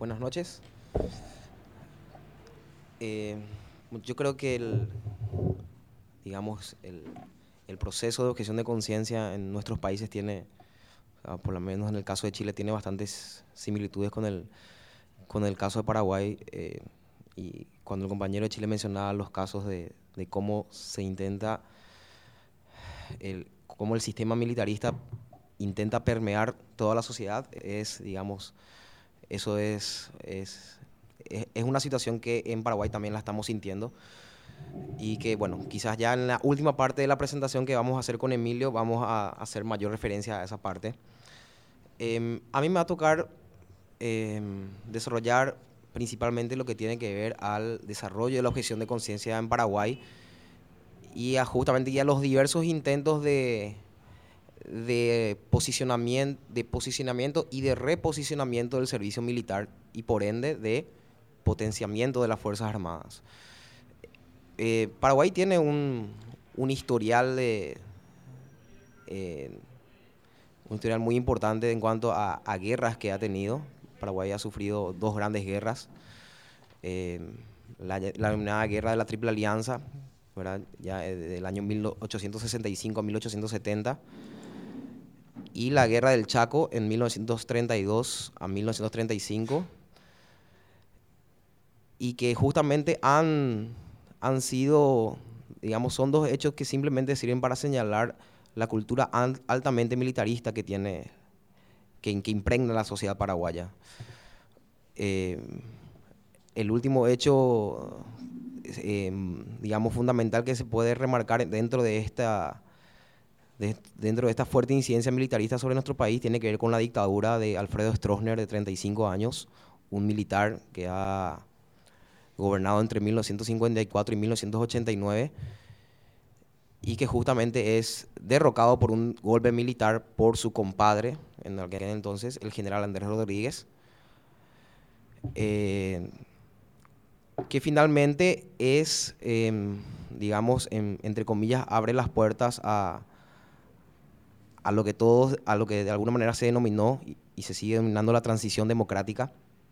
Buenas noches. Eh, yo creo que digamos, el proceso de objeción de conciencia en nuestros países tiene, por lo menos en el caso de Chile, tiene bastantes similitudes con el caso de Paraguay. Y cuando el compañero de Chile mencionaba los casos de cómo se intenta, cómo el sistema militarista intenta permear toda la sociedad, digamos, eso es una situación que en Paraguay también la estamos sintiendo y que, bueno, quizás ya en la última parte de la presentación que vamos a hacer con Emilio vamos a hacer mayor referencia a esa parte. A mí me va a tocar desarrollar principalmente lo que tiene que ver al desarrollo de la objeción de conciencia en Paraguay y justamente ya los diversos intentos de posicionamiento y de reposicionamiento del servicio militar y por ende de potenciamiento de las Fuerzas Armadas. Paraguay tiene un historial eh, un historial muy importante en cuanto a guerras que ha tenido. Paraguay ha sufrido dos grandes guerras. Eh, la denominada Guerra de la Triple Alianza, ¿verdad? Ya del año 1865 a 1870, y la Guerra del Chaco en 1932 a 1935, y que justamente han sido, digamos, son dos hechos que simplemente sirven para señalar la cultura altamente militarista que impregna la sociedad paraguaya. Eh, el último hecho, digamos, fundamental que se puede remarcar dentro de esta fuerte incidencia militarista sobre nuestro país tiene que ver con la dictadura de Alfredo Stroessner, de 35 años, un militar que ha gobernado entre 1954 y 1989 y que justamente es derrocado por un golpe militar por su compadre, en aquel entonces, el general Andrés Rodríguez, eh, que finalmente digamos, entre comillas, abre las puertas a lo que de alguna manera se denominó y se sigue denominando la transición democrática.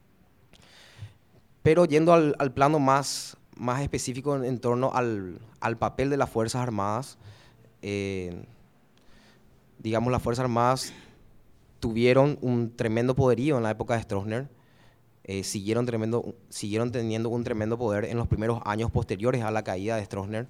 Pero yendo al plano más específico en torno al papel de las Fuerzas Armadas, eh, digamos, las Fuerzas Armadas tuvieron un tremendo poderío en la época de Stroessner, siguieron teniendo un tremendo poder en los primeros años posteriores a la caída de Stroessner,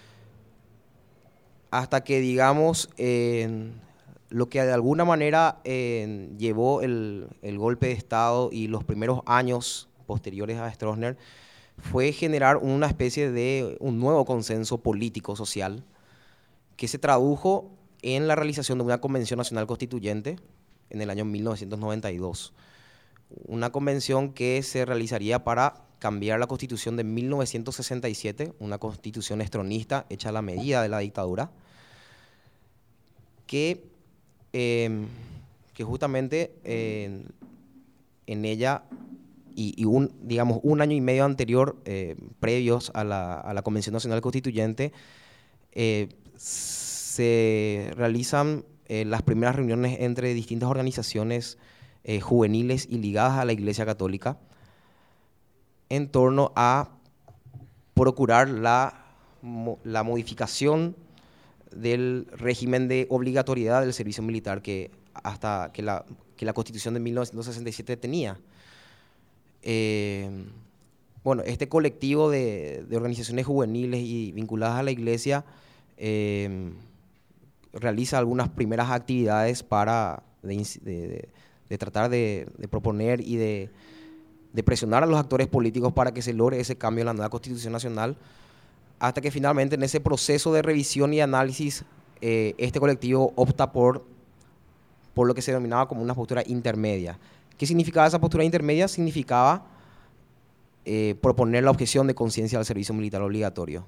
hasta que, digamos, lo que de alguna manera llevó el golpe de Estado y los primeros años posteriores a Stroessner fue generar una especie de un nuevo consenso político social que se tradujo en la realización de una Convención Nacional Constituyente en el año 1992. Una convención que se realizaría para cambiar la Constitución de 1967, una constitución estronista hecha a la medida de la dictadura, que, eh, que justamente en ella digamos, un año y medio anterior, previos a la Convención Nacional Constituyente, se realizan las primeras reuniones entre distintas organizaciones juveniles y ligadas a la Iglesia Católica en torno a procurar la modificación del régimen de obligatoriedad del servicio militar hasta que la Constitución de 1967 tenía. Bueno, este colectivo de organizaciones juveniles y vinculadas a la Iglesia realiza algunas primeras actividades de tratar de proponer y de presionar a los actores políticos para que se logre ese cambio en la nueva Constitución Nacional, hasta que finalmente en ese proceso de revisión y análisis este colectivo opta por lo que se denominaba como una postura intermedia. ¿Qué significaba esa postura intermedia? Significaba proponer la objeción de conciencia al servicio militar obligatorio.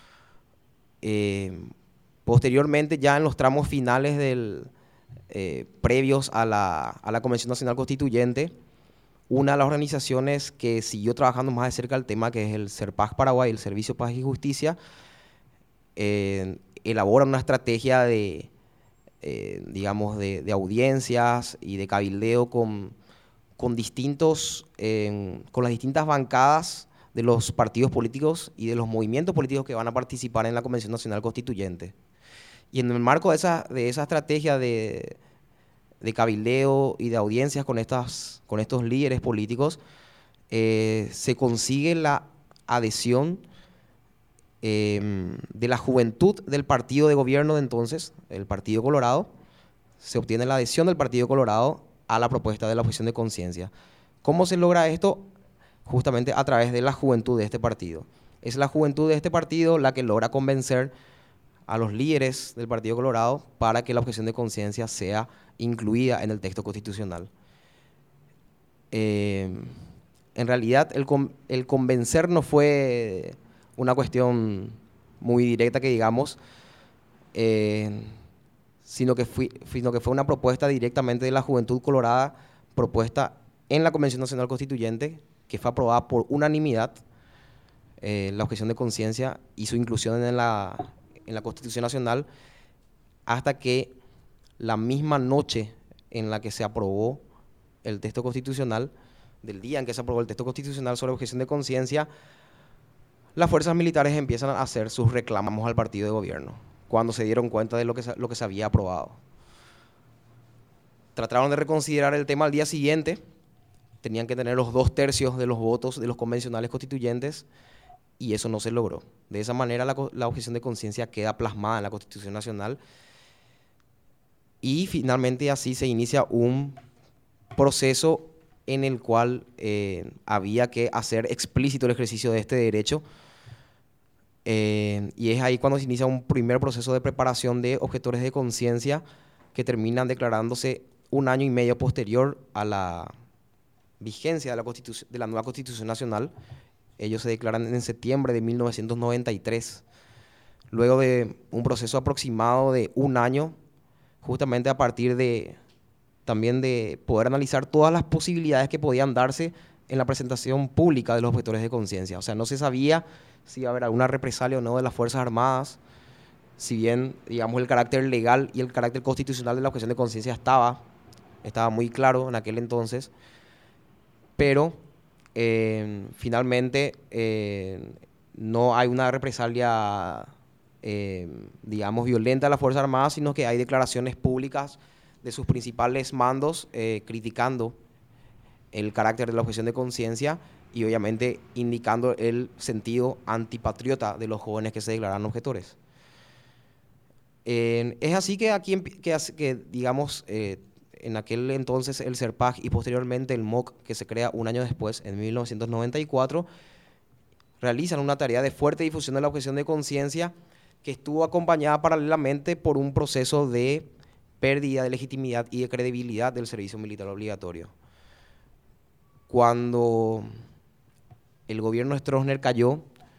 Posteriormente, ya en los tramos finales previos a la Convención Nacional Constituyente, una de las organizaciones que siguió trabajando más de cerca el tema, que es el SERPAJ Paraguay, el Servicio Paz y Justicia, elabora una estrategia digamos, de audiencias y de cabildeo con con con las distintas bancadas de los partidos políticos y de los movimientos políticos que van a participar en la Convención Nacional Constituyente. Y en el marco de esa estrategia de cabildeo y de audiencias con estos líderes políticos, se consigue la adhesión de la juventud del partido de gobierno de entonces, el Partido Colorado. Se obtiene la adhesión del Partido Colorado a la propuesta de la objeción de conciencia. ¿Cómo se logra esto? Justamente a través de la juventud de este partido. Es la juventud de este partido la que logra convencer a los líderes del Partido Colorado para que la objeción de conciencia sea incluida en el texto constitucional. En realidad, el convencer no fue una cuestión muy directa, que digamos, sino que fue una propuesta directamente de la Juventud Colorada, propuesta en la Convención Nacional Constituyente, que fue aprobada por unanimidad, la objeción de conciencia y su inclusión en la Constitución Nacional, hasta que la misma noche en la que se aprobó el texto constitucional, del día en que se aprobó el texto constitucional sobre objeción de conciencia, las fuerzas militares empiezan a hacer sus reclamos al partido de gobierno, cuando se dieron cuenta de lo que se había aprobado. Trataron de reconsiderar el tema al día siguiente, tenían que tener los 2/3 de los votos de los convencionales constituyentes, y eso no se logró. De esa manera la objeción de conciencia queda plasmada en la Constitución Nacional, y finalmente así se inicia un proceso en el cual había que hacer explícito el ejercicio de este derecho, y es ahí cuando se inicia un primer proceso de preparación de objetores de conciencia que terminan declarándose 1 año y medio posterior a la vigencia de la nueva Constitución Nacional. Ellos se declaran en septiembre de 1993, luego de un proceso aproximado de 1 año, justamente a partir también de poder analizar todas las posibilidades que podían darse en la presentación pública de los objetores de conciencia. O sea, no se sabía si iba a haber alguna represalia o no de las Fuerzas Armadas, si bien, digamos, el carácter legal y el carácter constitucional de la objeción de conciencia estaba muy claro en aquel entonces, pero finalmente no hay una represalia, digamos, violenta de las Fuerzas Armadas, sino que hay declaraciones públicas de sus principales mandos criticando el carácter de la objeción de conciencia y obviamente indicando el sentido antipatriota de los jóvenes que se declararon objetores. Es así que aquí, digamos, en aquel entonces el CERPAG y posteriormente el MOC, que se crea 1 año después, en 1994, realizan una tarea de fuerte difusión de la objeción de conciencia, que estuvo acompañada paralelamente por un proceso de pérdida de legitimidad y de credibilidad del servicio militar obligatorio. Cuando el gobierno Stroessner cayó,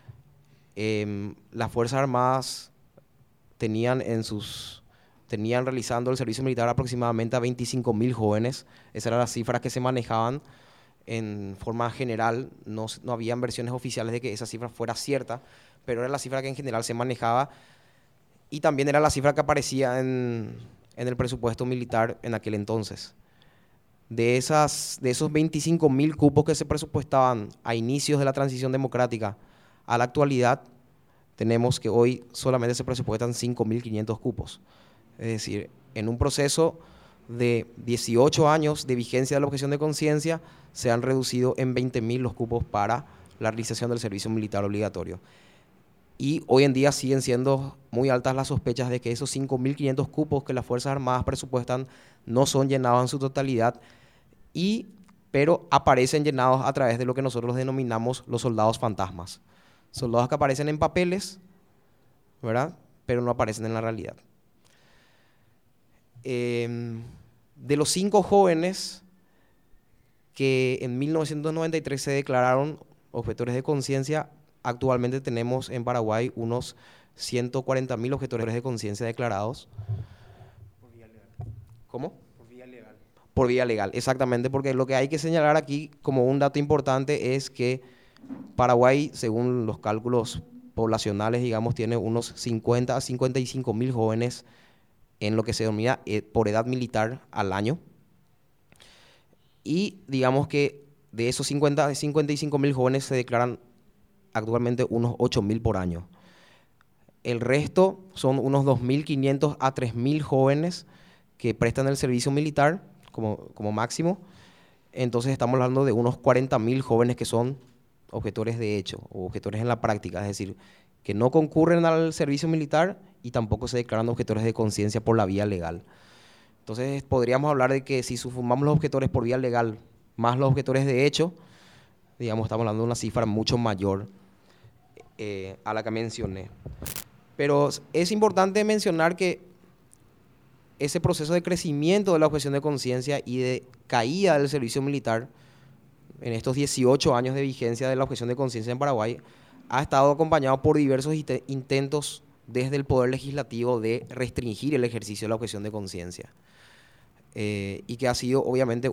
las Fuerzas Armadas tenían realizando el servicio militar aproximadamente a 25.000 jóvenes. Esas eran las cifras que se manejaban en forma general. No habían versiones oficiales de que esa cifra fuera cierta, pero era la cifra que en general se manejaba, y también era la cifra que aparecía en el presupuesto militar en aquel entonces. De esos 25.000 cupos que se presupuestaban a inicios de la transición democrática a la actualidad, tenemos que hoy solamente se presupuestan 5.500 cupos. Es decir, en un proceso de 18 años de vigencia de la objeción de conciencia, se han reducido en 20.000 los cupos para la realización del servicio militar obligatorio. Y hoy en día siguen siendo muy altas las sospechas de que esos 5.500 cupos que las Fuerzas Armadas presupuestan no son llenados en su totalidad, pero aparecen llenados a través de lo que nosotros denominamos los soldados fantasmas. Soldados que aparecen en papeles, ¿verdad?, pero no aparecen en la realidad. De los 5 jóvenes que en 1993 se declararon objetores de conciencia, actualmente tenemos en Paraguay unos 140.000 objetores de conciencia declarados. Por vía legal. ¿Cómo? Por vía legal. Por vía legal, exactamente, porque lo que hay que señalar aquí como un dato importante es que Paraguay, según los cálculos poblacionales, digamos, tiene unos 50 a 55.000 jóvenes en lo que se denomina por edad militar al año. Y digamos que de esos 55.000 jóvenes se declaran actualmente unos 8.000 por año. El resto son unos 2.500 a 3.000 jóvenes que prestan el servicio militar como máximo. Entonces estamos hablando de unos 40.000 jóvenes que son objetores de hecho o objetores en la práctica, es decir, que no concurren al servicio militar y tampoco se declaran objetores de conciencia por la vía legal. Entonces podríamos hablar de que si sumamos los objetores por vía legal más los objetores de hecho, digamos, estamos hablando de una cifra mucho mayor a la que mencioné. Pero es importante mencionar que ese proceso de crecimiento de la objeción de conciencia y de caída del servicio militar en estos 18 años de vigencia de la objeción de conciencia en Paraguay ha estado acompañado por diversos intentos desde el Poder Legislativo de restringir el ejercicio de la objeción de conciencia. Y que ha sido obviamente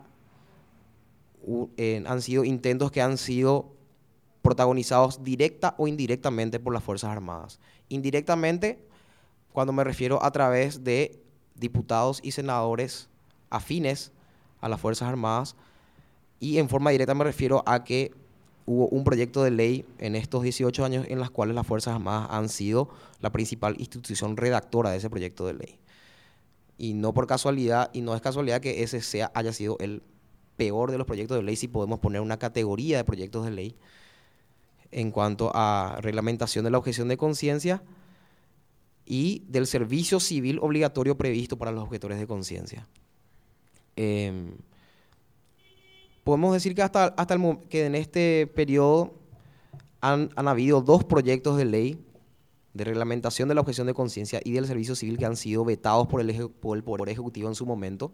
han sido intentos que han sido protagonizados directa o indirectamente por las Fuerzas Armadas. Indirectamente, cuando me refiero a través de diputados y senadores afines a las Fuerzas Armadas, y en forma directa me refiero a que hubo un proyecto de ley en estos 18 años en los cuales las Fuerzas Armadas han sido la principal institución redactora de ese proyecto de ley. Y no por casualidad, y no es casualidad que ese haya sido el peor de los proyectos de ley, si podemos poner una categoría de proyectos de ley en cuanto a reglamentación de la objeción de conciencia y del servicio civil obligatorio previsto para los objetores de conciencia. Podemos decir que que en este periodo han habido 2 proyectos de ley de reglamentación de la objeción de conciencia y del servicio civil que han sido vetados por el Poder Ejecutivo en su momento.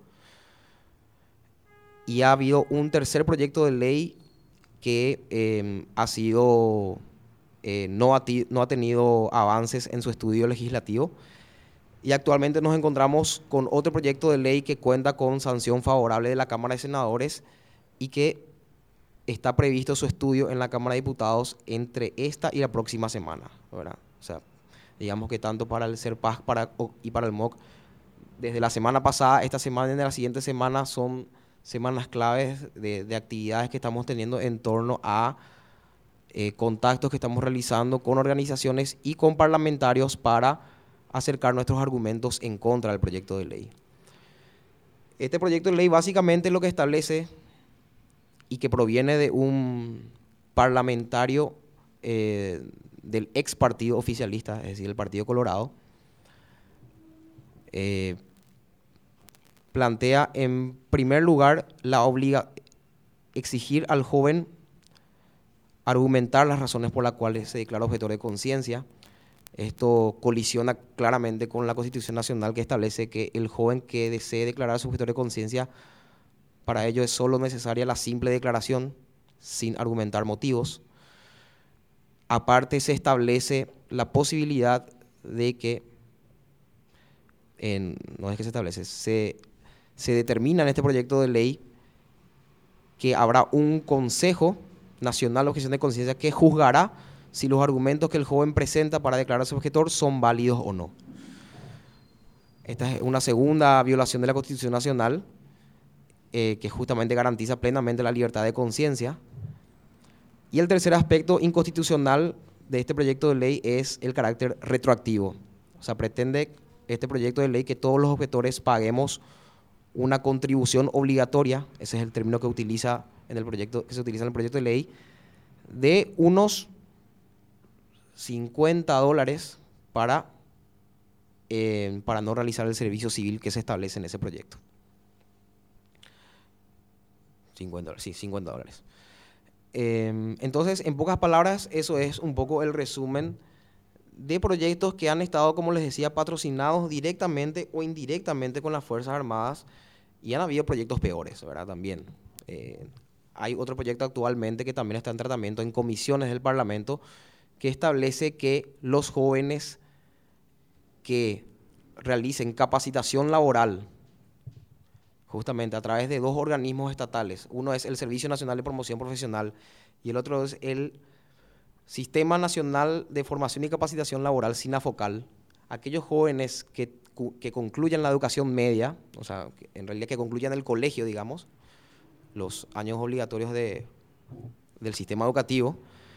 Y ha habido un tercer proyecto de ley que no ha tenido avances en su estudio legislativo. Y actualmente nos encontramos con otro proyecto de ley que cuenta con sanción favorable de la Cámara de Senadores y que está previsto su estudio en la Cámara de Diputados entre esta y la próxima semana, ¿verdad? O sea, digamos que tanto para el CERPAS y para el MOC, desde la semana pasada, esta semana y de la siguiente semana son semanas claves de actividades que estamos teniendo en torno a contactos que estamos realizando con organizaciones y con parlamentarios para acercar nuestros argumentos en contra del proyecto de ley. Este proyecto de ley básicamente lo que establece y que proviene de un parlamentario del ex partido oficialista, es decir, el Partido Colorado, plantea en primer lugar exigir al joven argumentar las razones por las cuales se declara objetor de conciencia. Esto colisiona claramente con la Constitución Nacional, que establece que el joven que desee declararse objetor de conciencia, para ello es solo necesaria la simple declaración, sin argumentar motivos. Aparte, se establece la posibilidad de que, no es que se establece, se determina en este proyecto de ley que habrá un Consejo Nacional de Objeción de Conciencia que juzgará si los argumentos que el joven presenta para declararse objetor son válidos o no. Esta es una segunda violación de la Constitución Nacional que justamente garantiza plenamente la libertad de conciencia. Y el tercer aspecto inconstitucional de este proyecto de ley es el carácter retroactivo. O sea, pretende este proyecto de ley que todos los objetores paguemos una contribución obligatoria, ese es el término que se utiliza en el proyecto de ley, de unos $50 para no realizar el servicio civil que se establece en ese proyecto. $50. Entonces, en pocas palabras, eso es un poco el resumen de proyectos que han estado, como les decía, patrocinados directamente o indirectamente con las Fuerzas Armadas, y han habido proyectos peores, ¿verdad? También. Hay otro proyecto actualmente que también está en tratamiento en comisiones del Parlamento, que establece que los jóvenes que realicen capacitación laboral, justamente a través de 2 organismos estatales, uno es el Servicio Nacional de Promoción Profesional y el otro es el Sistema Nacional de Formación y Capacitación Laboral, SINAFOCAL, aquellos jóvenes que concluyan la educación media, o sea, en realidad que concluyan el colegio, digamos, los años obligatorios del sistema educativo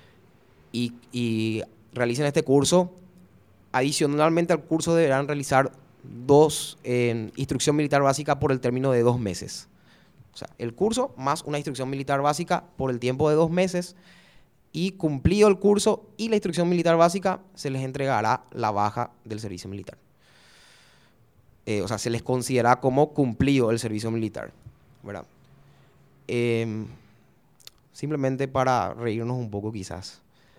y realicen este curso. Adicionalmente al curso deberán realizar instrucción militar básica por el término de 2 meses. O sea, el curso más una instrucción militar básica por el tiempo de 2 meses, y cumplido el curso y la instrucción militar básica, se les entregará la baja del servicio militar. O sea, se les considera como cumplido el servicio militar, ¿verdad? Simplemente para reírnos un poco quizás.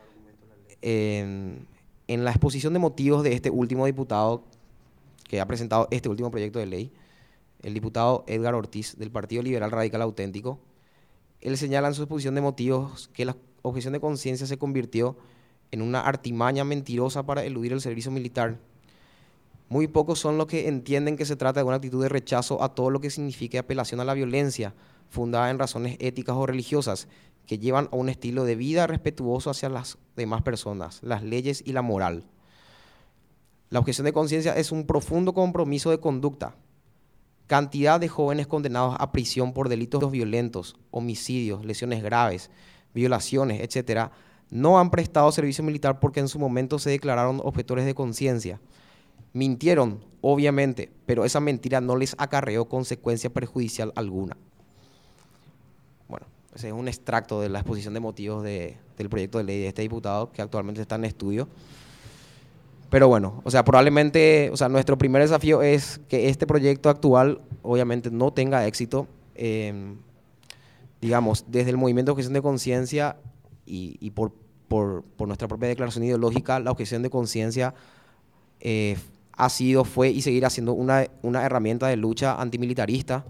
En la exposición de motivos de este último diputado que ha presentado este último proyecto de ley, el diputado Edgar Ortiz, del Partido Liberal Radical Auténtico, él señala en su exposición de motivos que la objeción de conciencia se convirtió en una artimaña mentirosa para eludir el servicio militar. Muy pocos son los que entienden que se trata de una actitud de rechazo a todo lo que signifique apelación a la violencia, fundada en razones éticas o religiosas, que llevan a un estilo de vida respetuoso hacia las demás personas, las leyes y la moral. La objeción de conciencia es un profundo compromiso de conducta. Cantidad de jóvenes condenados a prisión por delitos violentos, homicidios, lesiones graves, violaciones, etcétera, no han prestado servicio militar porque en su momento se declararon objetores de conciencia. Mintieron, obviamente, pero esa mentira no les acarreó consecuencia perjudicial alguna. Bueno, ese es un extracto de la exposición de motivos del proyecto de ley de este diputado que actualmente está en estudio. Pero bueno, o sea, probablemente, o sea, nuestro primer desafío es que este proyecto actual obviamente no tenga éxito. Digamos, desde el movimiento de objeción de conciencia y por nuestra propia declaración ideológica, la objeción de conciencia ha sido, fue y seguirá siendo una herramienta de lucha antimilitarista.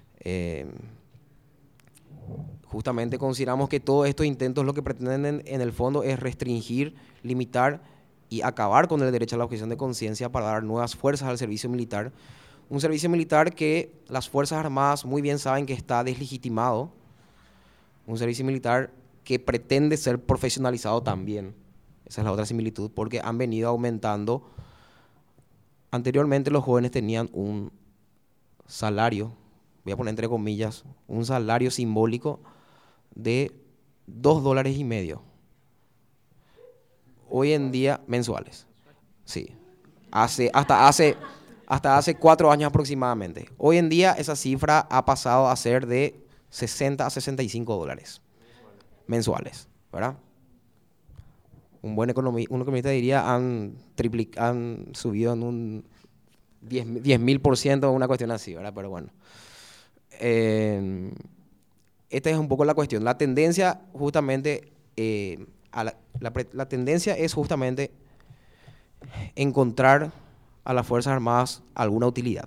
Justamente consideramos que todos estos intentos lo que pretenden en el fondo es restringir, limitar y acabar con el derecho a la objeción de conciencia para dar nuevas fuerzas al servicio militar. Un servicio militar que las Fuerzas Armadas muy bien saben que está deslegitimado. Un servicio militar que pretende ser profesionalizado también. Esa es la otra similitud, porque han venido aumentando. Anteriormente los jóvenes tenían un salario, voy a poner entre comillas, un salario simbólico de $2.50. Hoy en día, mensuales. Sí. Hasta hace 4 años aproximadamente. Hoy en día esa cifra ha pasado a ser de $60 a $65 mensuales, ¿verdad? Un economista diría han subido en un 10.000%, una cuestión así, ¿verdad? Pero bueno. Esta es un poco la cuestión. La tendencia justamente, la tendencia es justamente encontrar a las Fuerzas Armadas alguna utilidad.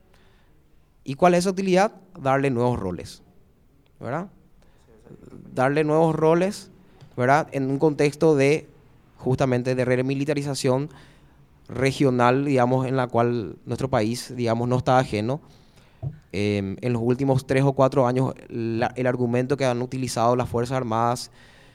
¿Y cuál es esa utilidad? Darle nuevos roles, ¿verdad? Darle nuevos roles, ¿verdad? En un contexto de justamente de remilitarización regional, digamos, en la cual nuestro país, digamos, no está ajeno. En los últimos 3 o 4 años, el argumento que han utilizado las Fuerzas Armadas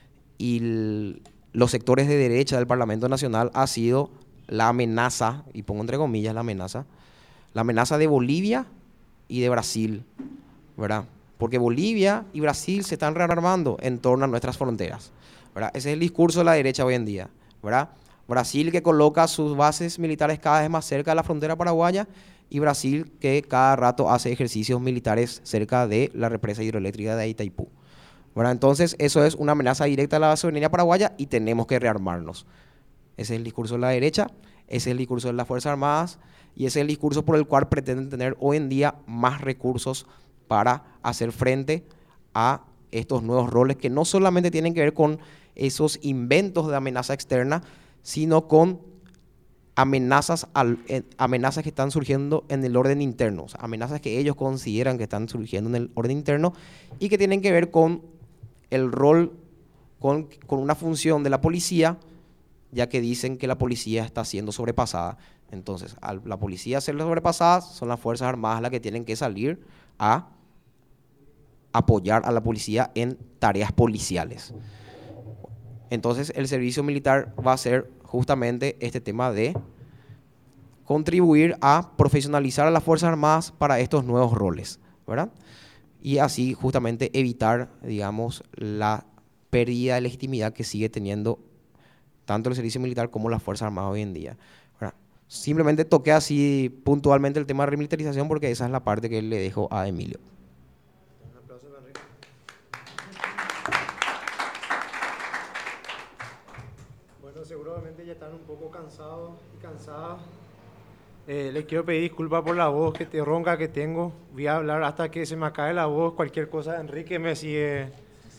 y los sectores de derecha del Parlamento Nacional ha sido la amenaza, y pongo entre comillas la amenaza de Bolivia y de Brasil, ¿verdad? Porque Bolivia y Brasil se están rearmando en torno a nuestras fronteras, ¿verdad? Ese es el discurso de la derecha hoy en día, ¿verdad? Brasil que coloca sus bases militares cada vez más cerca de la frontera paraguaya, y Brasil que cada rato hace ejercicios militares cerca de la represa hidroeléctrica de Itaipú, ¿verdad? Entonces eso es una amenaza directa a la soberanía paraguaya y tenemos que rearmarnos. Ese es el discurso de la derecha, ese es el discurso de las Fuerzas Armadas y ese es el discurso por el cual pretenden tener hoy en día más recursos para hacer frente a estos nuevos roles que no solamente tienen que ver con esos inventos de amenaza externa, sino con amenazas que están surgiendo en el orden interno, o sea, amenazas que ellos consideran que están surgiendo en el orden interno y que tienen que ver con el rol, con una función de la policía, ya que dicen que la policía está siendo sobrepasada. Entonces, al la policía ser sobrepasada, son las Fuerzas Armadas las que tienen que salir a apoyar a la policía en tareas policiales. Entonces, el servicio militar va a ser justamente este tema de contribuir a profesionalizar a las Fuerzas Armadas para estos nuevos roles, ¿verdad? y así justamente evitar, digamos, la pérdida de legitimidad que sigue teniendo tanto el servicio militar como las Fuerzas Armadas hoy en día. Ahora, simplemente toqué así puntualmente el tema de remilitarización porque esa es la parte que le dejo a Emilio. Un aplauso para Enrique. Bueno, seguramente ya están un poco cansados y cansadas. Les quiero pedir disculpas por la voz ronca que tengo. Voy a hablar hasta que se me acabe la voz. Cualquier cosa, Enrique me sigue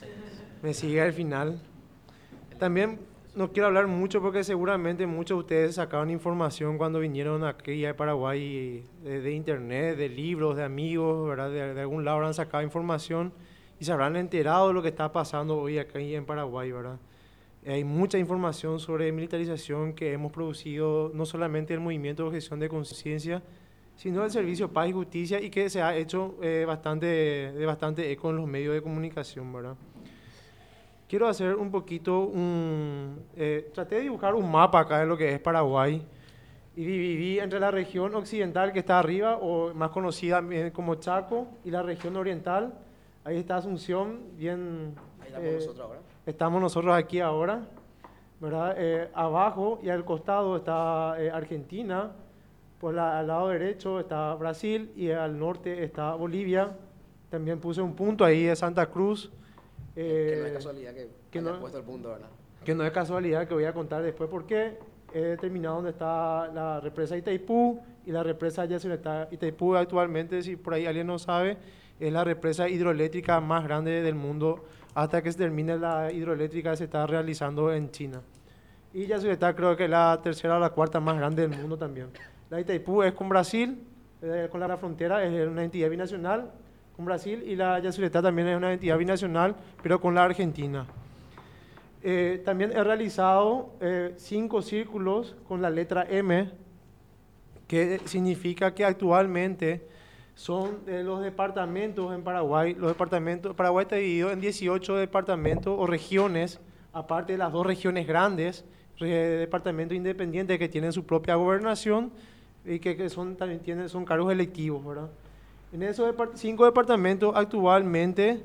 al final. También no quiero hablar mucho porque seguramente muchos de ustedes sacaron información cuando vinieron aquí a Paraguay de internet, de libros, de amigos, ¿verdad? De algún lado habrán sacado información y se habrán enterado de lo que está pasando hoy aquí en Paraguay, ¿verdad? Hay mucha información sobre militarización que hemos producido, no solamente el movimiento de objeción de conciencia, sino el Servicio Paz y Justicia, y que se ha hecho bastante eco en los medios de comunicación, ¿verdad? Quiero hacer un poquito traté de dibujar un mapa acá de lo que es Paraguay, y dividí entre la región occidental que está arriba, o más conocida como Chaco, y la región oriental. Ahí está Asunción, bien... Ahí estamos nosotros ahora. Estamos nosotros aquí ahora, ¿verdad? Abajo y al costado está Argentina, al lado derecho está Brasil y al norte está Bolivia. También puse un punto ahí de Santa Cruz. Que no es casualidad que haya puesto el punto, ¿verdad? Que no es casualidad, que voy a contar después por qué. He determinado dónde está la represa Itaipú y la represa Yacyretá. Itaipú actualmente, si por ahí alguien no sabe, es la represa hidroeléctrica más grande del mundo hasta que se termine la hidroeléctrica que se está realizando en China. Y Yacyretá creo que es la tercera o la cuarta más grande del mundo también. La Itaipú es con Brasil, con la frontera, es una entidad binacional con Brasil, y la Yacyretá también es una entidad binacional, pero con la Argentina. También he realizado 5 círculos con la letra M, que significa que actualmente son los departamentos en Paraguay. Paraguay está dividido en 18 departamentos o regiones, aparte de las 2 regiones grandes, departamentos independientes que tienen su propia gobernación y que también son cargos electivos, ¿verdad? En esos 5 departamentos actualmente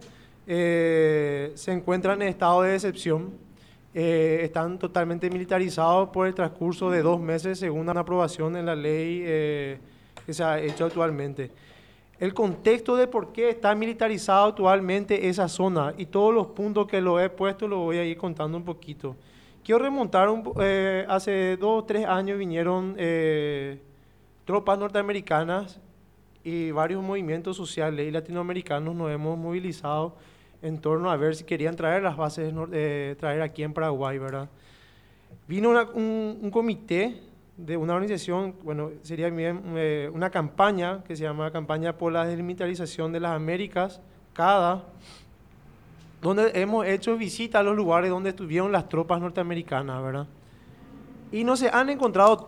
se encuentran en estado de excepción. Están totalmente militarizados por el transcurso de 2 meses según una aprobación en la ley que se ha hecho actualmente. El contexto de por qué está militarizado actualmente esa zona y todos los puntos que lo he puesto lo voy a ir contando un poquito. Quiero remontar, hace 2 o 3 años vinieron tropas norteamericanas y varios movimientos sociales y latinoamericanos nos hemos movilizado en torno a ver si querían traer las bases, traer aquí en Paraguay, ¿verdad? Vino un comité de una organización, bueno, sería bien una campaña que se llama Campaña por la Desmilitarización de las Américas, CADA, donde hemos hecho visitas a los lugares donde estuvieron las tropas norteamericanas, ¿verdad? Y no se han encontrado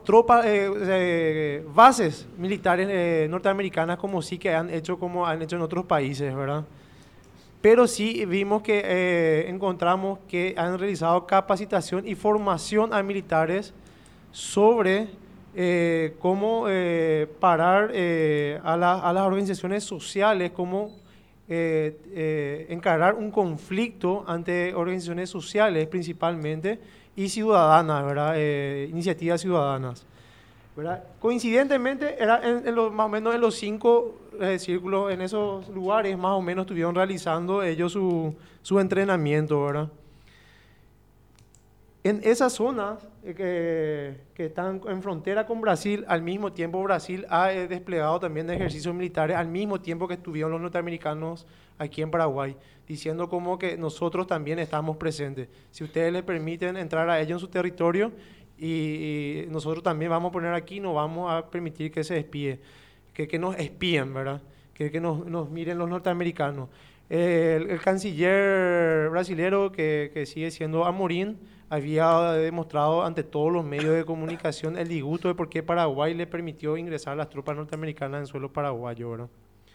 bases militares norteamericanas como sí que han hecho en otros países, ¿verdad? Pero sí vimos que encontramos que han realizado capacitación y formación a militares sobre cómo parar a las organizaciones sociales, cómo encarar un conflicto ante organizaciones sociales principalmente y ciudadanas, ¿verdad? Iniciativas ciudadanas, ¿verdad? Coincidentemente, era más o menos en los 5 círculos, en esos lugares, más o menos estuvieron realizando ellos su entrenamiento, ¿verdad? En esas zonas que están en frontera con Brasil, al mismo tiempo Brasil ha desplegado también ejercicios militares al mismo tiempo que estuvieron los norteamericanos aquí en Paraguay, diciendo como que nosotros también estamos presentes. Si ustedes les permiten entrar a ellos en su territorio y nosotros también vamos a poner aquí, no vamos a permitir que se espíe, que nos espíen, ¿verdad? Que nos miren los norteamericanos. El canciller brasilero que sigue siendo Amorín había demostrado ante todos los medios de comunicación el disgusto de por qué Paraguay le permitió ingresar a las tropas norteamericanas en suelo paraguayo, ¿verdad?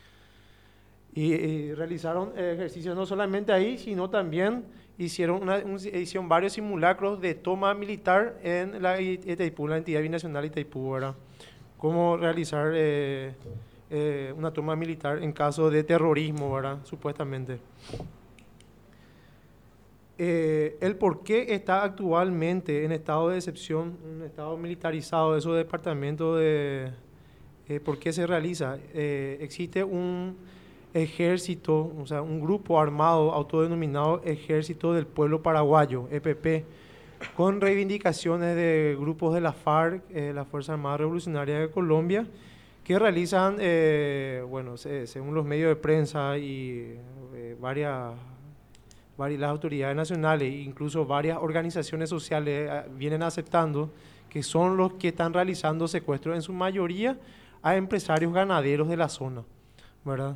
Y realizaron ejercicios no solamente ahí, sino también hicieron varios simulacros de toma militar en la Itaipú, la entidad binacional Itaipú, ¿verdad? Cómo realizar una toma militar en caso de terrorismo, ¿verdad? Supuestamente. El por qué está actualmente en estado de excepción, un estado militarizado, esos departamentos ¿por qué se realiza? Existe un ejército, o sea, un grupo armado autodenominado Ejército del Pueblo Paraguayo, EPP, con reivindicaciones de grupos de la FARC, la Fuerza Armada Revolucionaria de Colombia, que realizan, según los medios de prensa y las autoridades nacionales e incluso varias organizaciones sociales vienen aceptando que son los que están realizando secuestros en su mayoría a empresarios ganaderos de la zona, ¿verdad?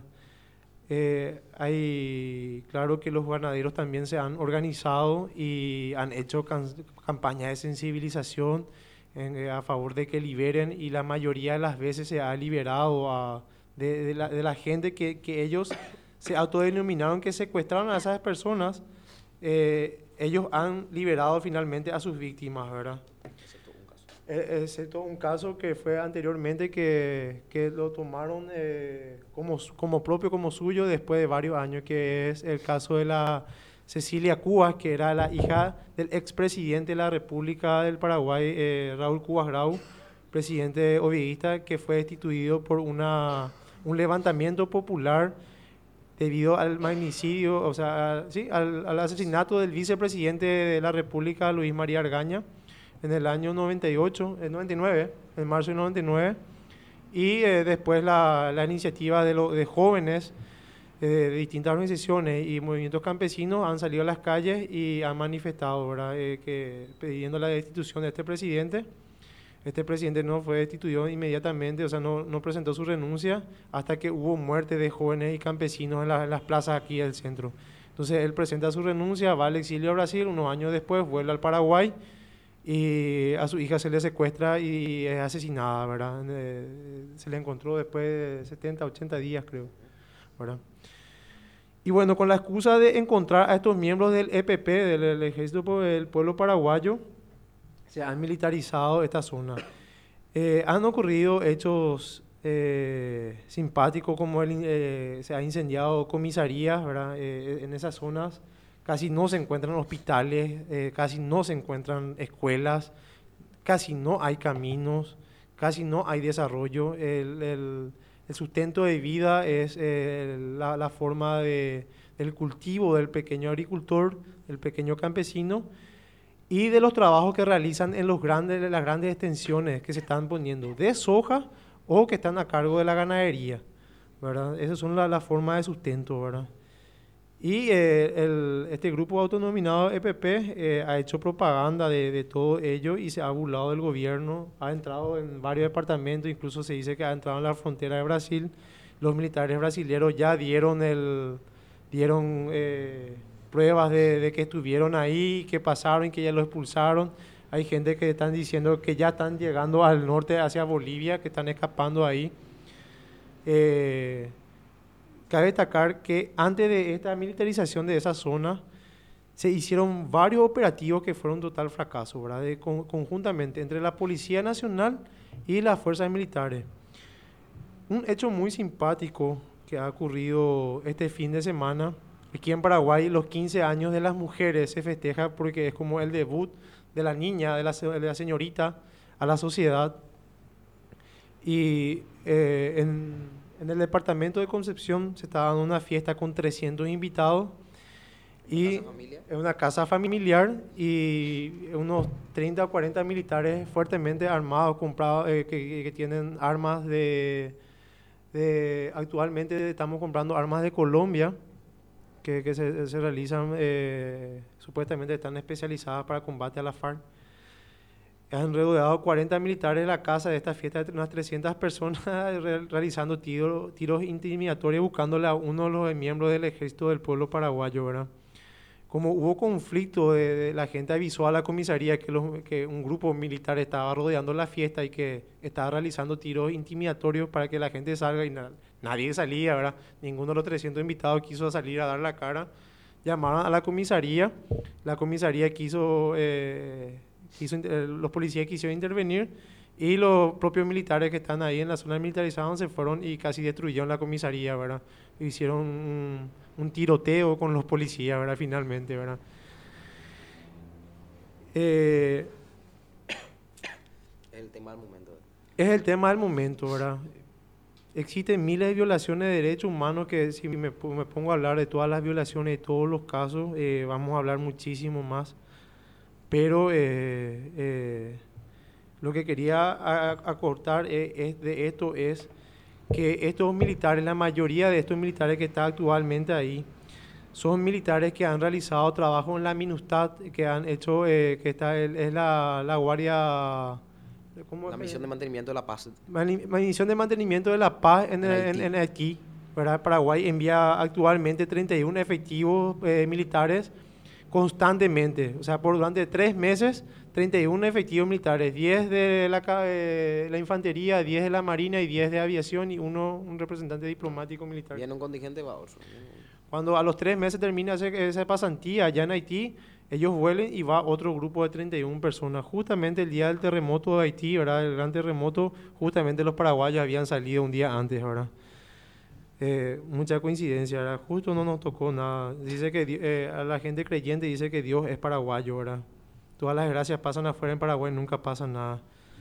Claro que los ganaderos también se han organizado y han hecho campañas de sensibilización a favor de que liberen, y la mayoría de las veces se ha liberado de la gente que ellos se autodenominaron que secuestraron a esas personas. Ellos han liberado finalmente a sus víctimas, ¿verdad? Excepto un caso que fue anteriormente que lo tomaron como propio, como suyo, después de varios años, que es el caso de la Cecilia Cubas, que era la hija del expresidente de la República del Paraguay, Raúl Cubas Grau, presidente ovieguista, que fue destituido por un levantamiento popular debido al magnicidio, o sea, al asesinato del vicepresidente de la República, Luis María Argaña, en el año 99, en marzo de 99, y después la iniciativa de jóvenes de distintas organizaciones y movimientos campesinos han salido a las calles y han manifestado, ¿verdad? Pidiendo la destitución de este presidente. Este presidente no fue destituido inmediatamente, o sea, no presentó su renuncia hasta que hubo muerte de jóvenes y campesinos en las plazas aquí del centro. Entonces él presenta su renuncia, va al exilio a Brasil, unos años después vuelve al Paraguay y a su hija se le secuestra y es asesinada, ¿verdad? Se le encontró después de 70, 80 días, creo, ¿verdad? Y bueno, con la excusa de encontrar a estos miembros del EPP, del Ejército del Pueblo Paraguayo, se han militarizado esta zona. Han ocurrido hechos simpáticos, como se han incendiado comisarías, ¿verdad? En esas zonas casi no se encuentran hospitales, casi no se encuentran escuelas, casi no hay caminos, casi no hay desarrollo. El sustento de vida es la forma del cultivo del pequeño agricultor, del pequeño campesino, y de los trabajos que realizan en las grandes extensiones que se están poniendo de soja o que están a cargo de la ganadería, ¿verdad? Esas son las formas de sustento, ¿verdad? Y este grupo autodenominado EPP ha hecho propaganda de todo ello y se ha burlado del gobierno, ha entrado en varios departamentos, incluso se dice que ha entrado en la frontera de Brasil. Los militares brasileños ya dieron pruebas de que estuvieron ahí, que pasaron y que ya lo expulsaron. Hay gente que están diciendo que ya están llegando al norte hacia Bolivia, que están escapando ahí. Cabe destacar que antes de esta militarización de esa zona se hicieron varios operativos que fueron total fracaso, ¿verdad? Conjuntamente entre la Policía Nacional y las fuerzas militares. Un hecho muy simpático que ha ocurrido este fin de semana. Aquí en Paraguay los 15 años de las mujeres se festeja porque es como el debut de la niña, de la señorita a la sociedad. Y en el departamento de Concepción se está dando una fiesta con 300 invitados. Y es una casa familiar y unos 30 o 40 militares fuertemente armados, comprados, que tienen armas actualmente estamos comprando armas de Colombia que se realizan, supuestamente están especializadas para combate a la FARC. Han rodeado 40 militares de la casa de esta fiesta, de unas 300 personas realizando tiros intimidatorios, buscándole a uno de los miembros del Ejército del Pueblo Paraguayo, ¿verdad? Como hubo conflicto, la gente avisó a la comisaría que un grupo militar estaba rodeando la fiesta y que estaba realizando tiros intimidatorios para que la gente salga, y nadie salía, ¿verdad? Ninguno de los 300 invitados quiso salir a dar la cara. Llamaron a la comisaría quiso, los policías quisieron intervenir Y los propios militares que están ahí en la zona militarizada se fueron y casi destruyeron la comisaría, ¿verdad? Hicieron un tiroteo con los policías, ¿verdad? Finalmente, ¿verdad? Eh, Es el tema del momento. es el tema del momento, ¿verdad? Existen miles de violaciones de derechos humanos que si me pongo a hablar de todas las violaciones, de todos los casos, vamos a hablar muchísimo más. Pero lo que quería acortar de esto es que estos militares, la mayoría de estos militares que están actualmente ahí, son militares que han realizado trabajo en la MINUSTAH, que han hecho, es la Guardia... ¿cómo La se- misión de mantenimiento de la paz. Misión de mantenimiento de la paz En Haití. en Haití, ¿verdad? Paraguay envía actualmente 31 efectivos militares constantemente. O sea, durante 3 meses, 31 efectivos militares, 10 de la infantería, 10 de la marina y 10 de aviación y un representante diplomático militar. Viene un contingente, va otro. Cuando a los 3 meses termina esa pasantía allá en Haití, ellos vuelven y va otro grupo de 31 personas. Justamente el día del terremoto de Haití, ¿verdad? El gran terremoto, justamente los paraguayos habían salido un día antes, ¿verdad? Mucha coincidencia, ¿verdad? Justo no nos tocó nada. Dice que a la gente creyente dice que Dios es paraguayo, ¿verdad? Todas las gracias pasan afuera en Paraguay, nunca pasa nada.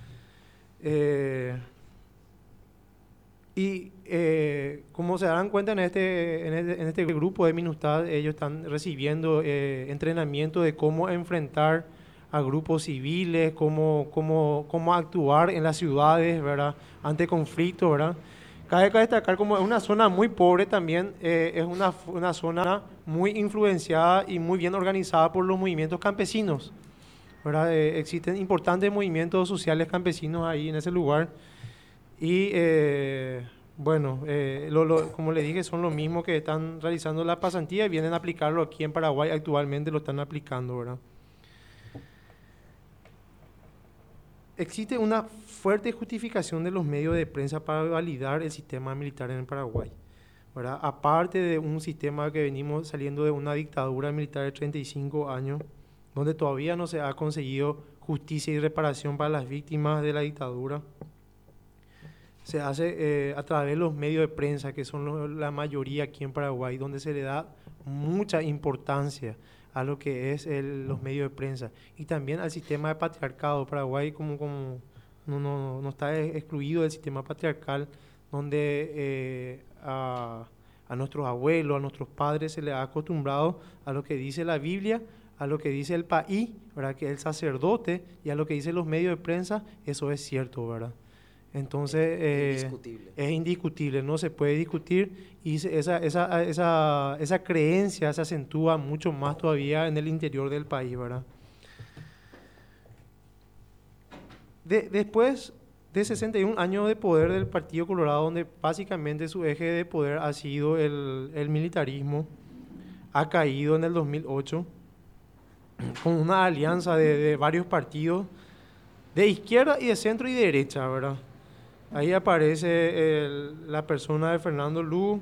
Como se darán cuenta en este grupo de MINUSTAH, ellos están recibiendo entrenamiento de cómo enfrentar a grupos civiles, cómo actuar en las ciudades, ¿verdad? Ante conflictos, ¿verdad? Cabe destacar como es una zona muy pobre también, es una zona muy influenciada y muy bien organizada por los movimientos campesinos, ¿verdad? Existen importantes movimientos sociales campesinos ahí en ese lugar. Y bueno, como le dije, son los mismos que están realizando la pasantía y vienen a aplicarlo aquí en Paraguay, actualmente lo están aplicando, ¿verdad? Existe una fuerte justificación de los medios de prensa para validar el sistema militar en Paraguay, ¿verdad? Aparte de un sistema que venimos saliendo de una dictadura militar de 35 años, donde todavía no se ha conseguido justicia y reparación para las víctimas de la dictadura, se hace a través de los medios de prensa, que son la mayoría aquí en Paraguay, donde se le da mucha importancia a lo que es los medios de prensa y también al sistema de patriarcado. Paraguay como no está excluido del sistema patriarcal, donde a nuestros abuelos, a nuestros padres se les ha acostumbrado a lo que dice la Biblia, a lo que dice el país, ¿verdad? Que es el sacerdote, y a lo que dicen los medios de prensa. Eso es cierto, ¿verdad? Entonces, Indiscutible. es indiscutible, no se puede discutir, y esa creencia se acentúa mucho más todavía en el interior del país, ¿verdad? Después de 61 años de poder del Partido Colorado, donde básicamente su eje de poder ha sido el militarismo, ha caído en el 2008 con una alianza de varios partidos de izquierda y de centro y de derecha, ¿verdad? Ahí aparece la persona de Fernando Lu,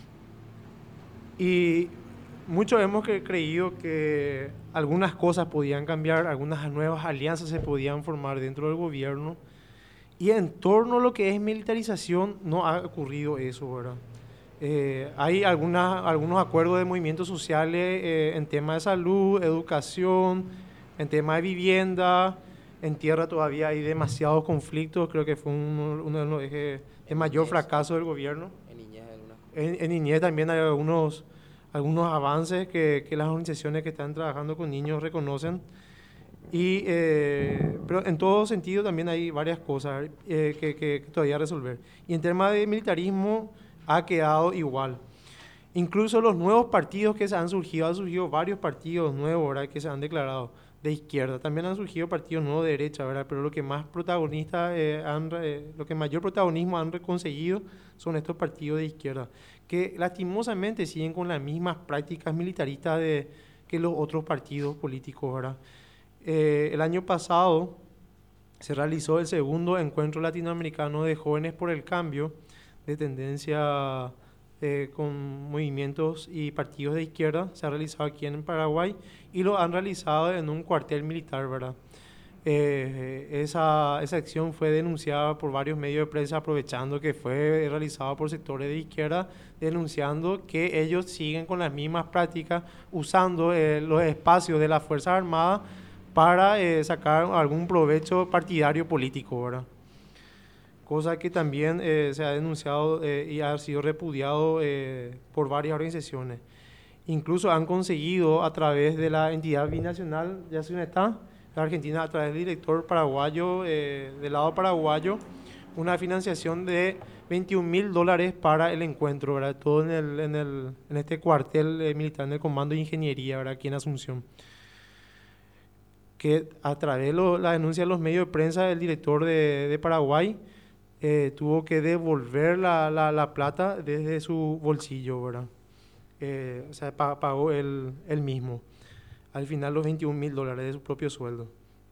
y muchos hemos creído que algunas cosas podían cambiar, algunas nuevas alianzas se podían formar dentro del gobierno, y en torno a lo que es militarización no ha ocurrido eso, ¿verdad? Hay algunos acuerdos de movimientos sociales en temas de salud, educación, en temas de vivienda. En tierra todavía hay demasiados conflictos, creo que fue uno de los ejes de mayor fracaso del gobierno. En niñez algunas. En niñez también hay algunos avances que las organizaciones que están trabajando con niños reconocen. Pero en todo sentido también hay varias cosas que todavía resolver. Y en temas de militarismo ha quedado igual. Incluso los nuevos partidos que han surgido varios partidos nuevos, ¿verdad? Que se han declarado de izquierda. También han surgido partidos nuevos de derecha, ¿verdad? Pero lo que lo que mayor protagonismo han conseguido son estos partidos de izquierda, que lastimosamente siguen con las mismas prácticas militaristas que los otros partidos políticos, ¿verdad? El año pasado se realizó el segundo encuentro latinoamericano de jóvenes por el cambio, de tendencia con movimientos y partidos de izquierda. Se ha realizado aquí en Paraguay y lo han realizado en un cuartel militar, ¿verdad? esa acción fue denunciada por varios medios de prensa, aprovechando que fue realizada por sectores de izquierda, denunciando que ellos siguen con las mismas prácticas, usando los espacios de las Fuerzas Armadas para sacar algún provecho partidario político, ¿verdad? Cosa que también se ha denunciado y ha sido repudiado por varias organizaciones. Incluso han conseguido a través de la entidad binacional, ya se está, la Argentina, a través del director paraguayo, del lado paraguayo, una financiación de $21.000 para el encuentro, ¿verdad? Todo en este cuartel militar, en el Comando de Ingeniería, ¿verdad? Aquí en Asunción. Que a través de la denuncia de los medios de prensa, el director de Paraguay tuvo que devolver la plata desde su bolsillo, ¿verdad? O sea, pagó él mismo. Al final los $21.000 de su propio sueldo.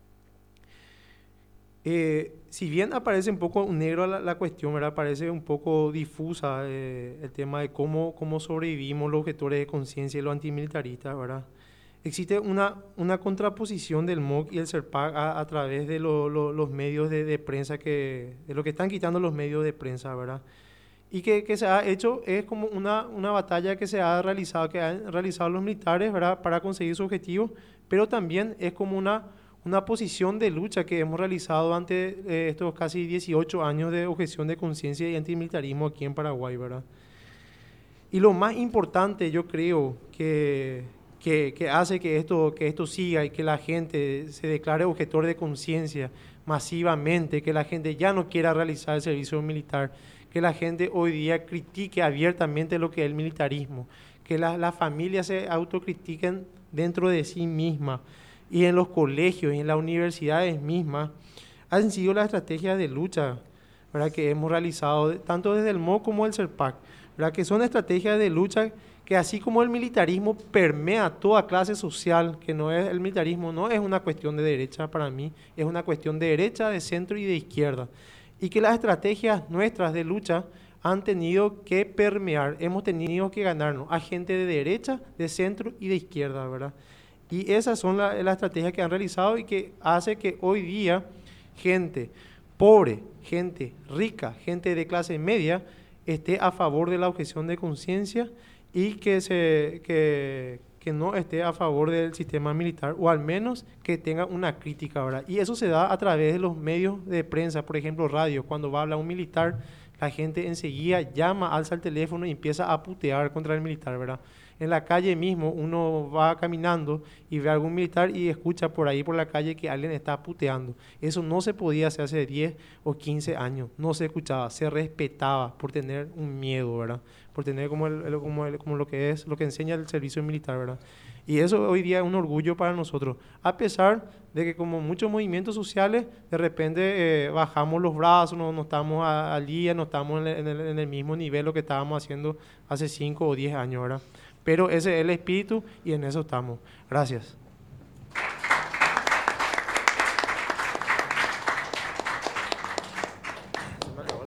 Si bien aparece un poco negro la cuestión, ¿verdad? Parece un poco difusa el tema de cómo sobrevivimos los objetores de conciencia y los antimilitaristas, ¿verdad? Existe una contraposición del MOC y el CERPAC a través de los medios de prensa, de lo que están quitando los medios de prensa, ¿verdad? Y que se ha hecho, es como una batalla que han realizado los militares, ¿verdad? Para conseguir su objetivo, pero también es como una posición de lucha que hemos realizado ante estos casi 18 años de objeción de conciencia y antimilitarismo aquí en Paraguay, ¿verdad? Y lo más importante, yo creo, que hace que esto siga y que la gente se declare objetor de conciencia masivamente, que la gente ya no quiera realizar el servicio militar, que la gente hoy día critique abiertamente lo que es el militarismo, que las familias se autocritiquen dentro de sí mismas, y en los colegios y en las universidades mismas, han sido las estrategias de lucha, ¿verdad? Que hemos realizado tanto desde el MOC como el CERPAC, ¿verdad? Que son estrategias de lucha que, así como el militarismo permea toda clase social, que el militarismo no es una cuestión de derecha para mí, es una cuestión de derecha, de centro y de izquierda, y que las estrategias nuestras de lucha han tenido que permear, hemos tenido que ganarnos a gente de derecha, de centro y de izquierda, ¿verdad? Y esas son las estrategias que han realizado y que hace que hoy día gente pobre, gente rica, gente de clase media esté a favor de la objeción de conciencia y que no esté a favor del sistema militar, o al menos que tenga una crítica, ¿verdad? Y eso se da a través de los medios de prensa, por ejemplo, radio. Cuando va a hablar un militar, la gente enseguida llama, alza el teléfono y empieza a putear contra el militar, ¿verdad? En la calle mismo uno va caminando y ve a algún militar y escucha por ahí por la calle que alguien está puteando. Eso no se podía hacer hace 10 o 15 años, no se escuchaba, se respetaba por tener un miedo, ¿verdad? Por tener como lo que es, lo que enseña el servicio militar, ¿verdad? Y eso hoy día es un orgullo para nosotros, a pesar de que, como muchos movimientos sociales, de repente bajamos los brazos, no estamos al día, no estamos en el mismo nivel lo que estábamos haciendo hace 5 o 10 años, ¿verdad? Pero ese es el espíritu y en eso estamos. Gracias.